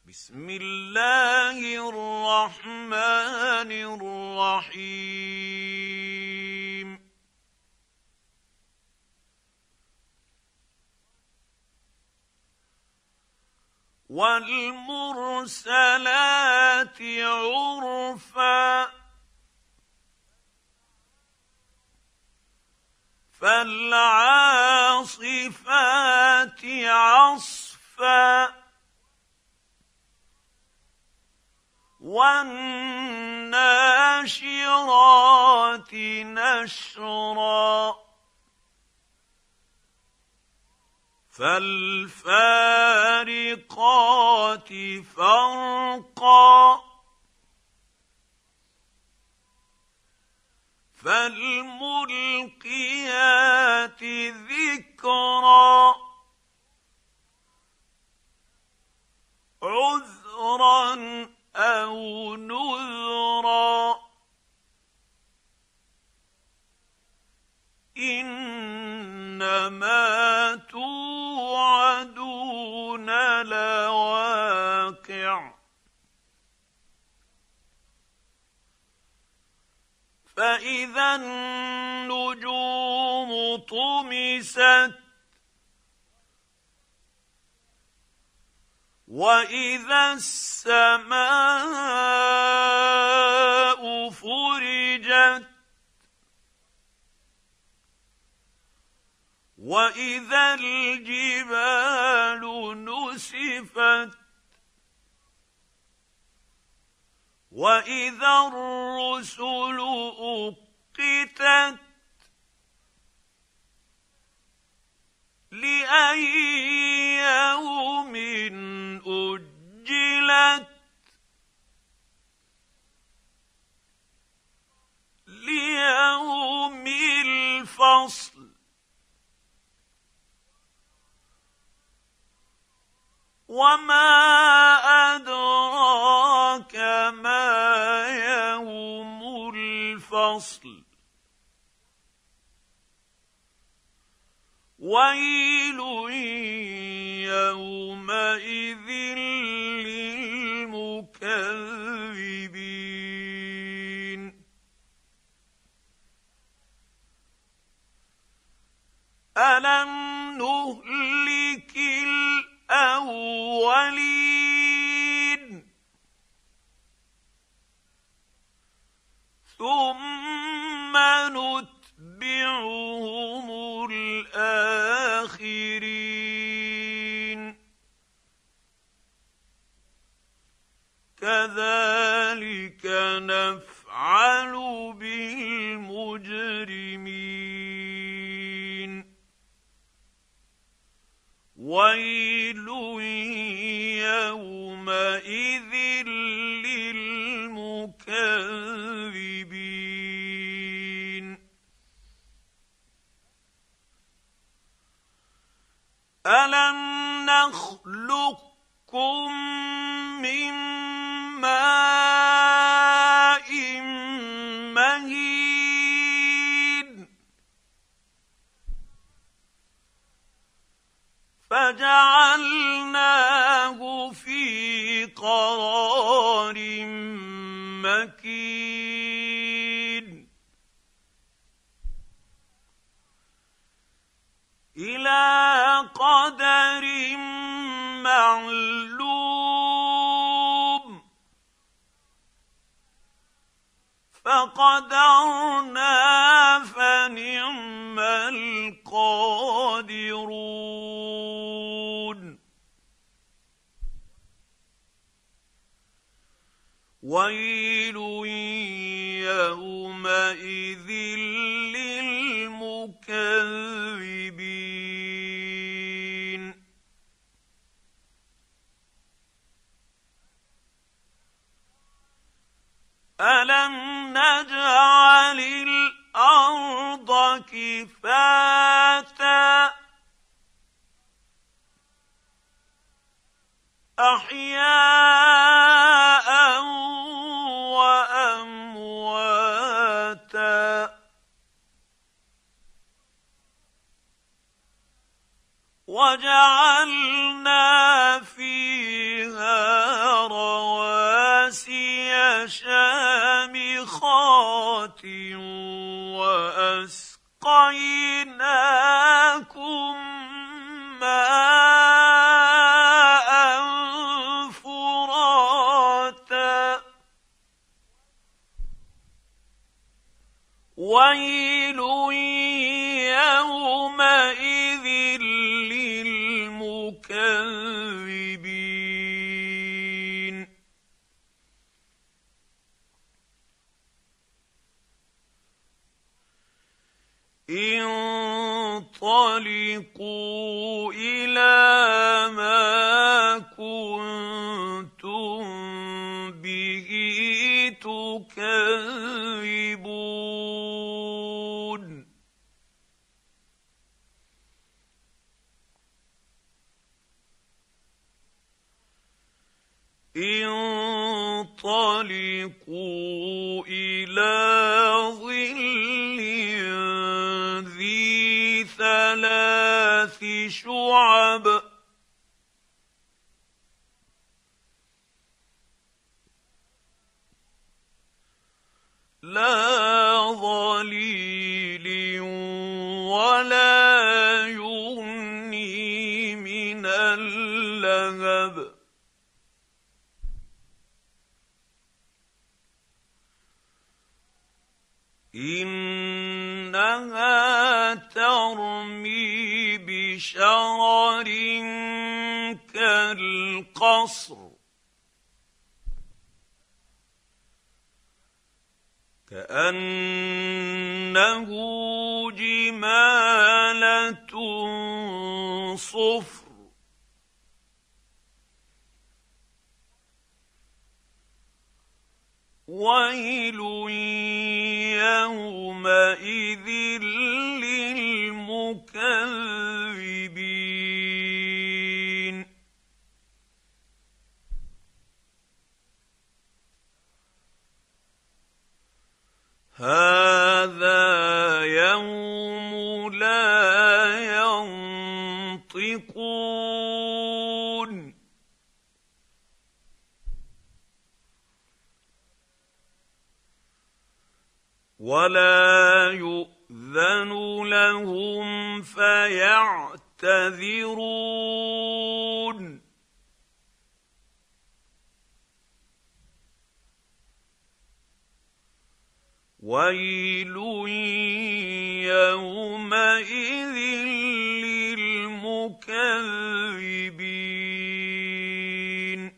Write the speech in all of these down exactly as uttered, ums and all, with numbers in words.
بسم الله الرحمن الرحيم والمرسلات عرفا فالعاصفات عصفا والناشرات نشرا فالفارقات فرقا فالملقيات ذكرا عذرا أو نذرا إنما توعدون لواقع فإذا النجوم طمست وإذا السماء فرجت وإذا الجبال نسفت وإذا الرسل أقتت لأي يوم أجلت ليوم الفصل وما أدراك ما يوم الفصل ويل يومئذ للمكذبين ألم نهلك الأولين ثم نتبعهم الآخرين كذلك نفعل بالمجرمين ويل يومئذ للمكذبين ألم نخلقكم من ماء مهين فجعلناه في قرار مكين إلى قدر معلوم فقدرنا فنعم القادرون ويل يومئذ للمكذبين ألم نجعل الأرض كفاتا أحياء وأمواتا وجعلنا فيها ويل يومئذ للمكذبين انطلقوا إلى ما كنتم به تكذبون انطلقوا إلى ظل ذي ثلاث شعب لا ظليل ولا يغني من اللهب إنها ترمي بشرر كالقصر كأنه جمالة صفر ويل يومئذ للمكذبين هذا يوم لا ينطقون ولا يؤذن لهم فيعتذرون ويل يومئذ للمكذبين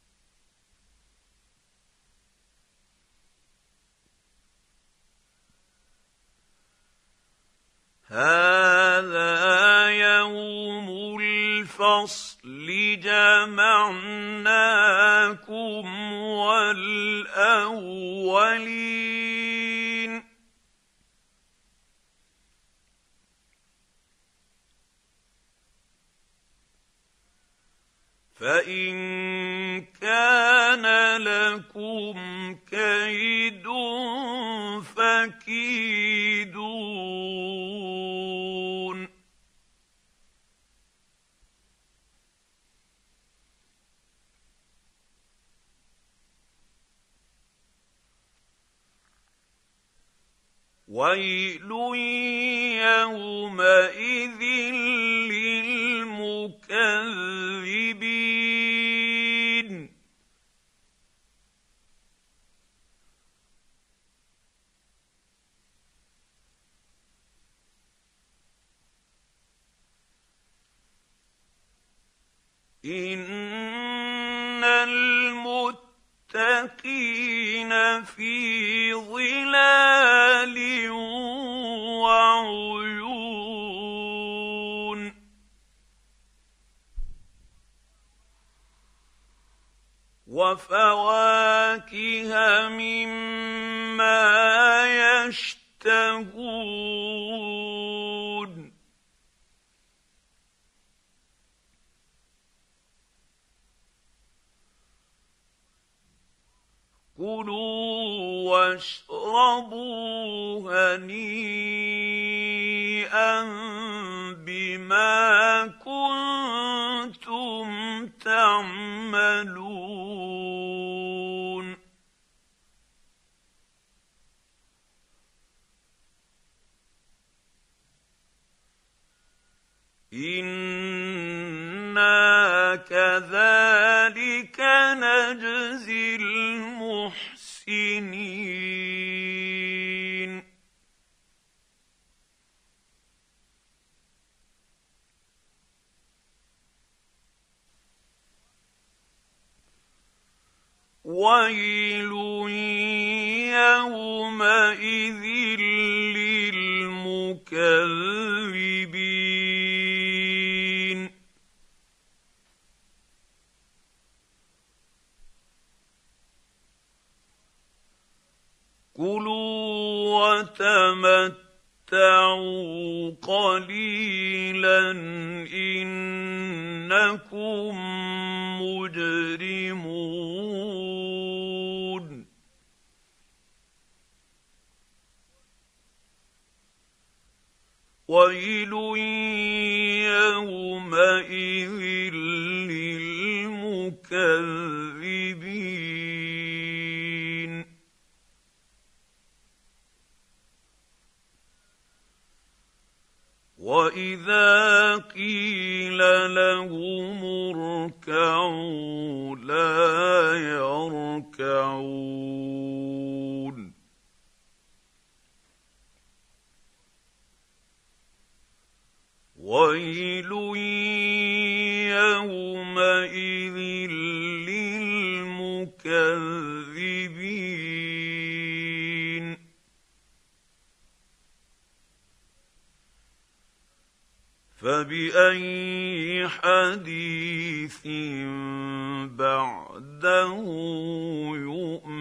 هذا يوم الفصل جمعناكم والأولين فإن كان لكم كيد فكيدون ويل يومئذ للمكذبين إن المتقين في ظلال وعيون وفواكه مما يشتهون كلوا واشربوا هنيئا بما كنتم تعملون إنا كذلك نجزي المحسنين ويل يومئذ للمكذبين كلوا وتمتعوا قليلا إنكم مجرمون ويل يومئذ للمكذبين وإذا قيل لهم اركعوا لا يركعون ويل يومئذ للمكذبين فبأي حديث بعده يؤمنون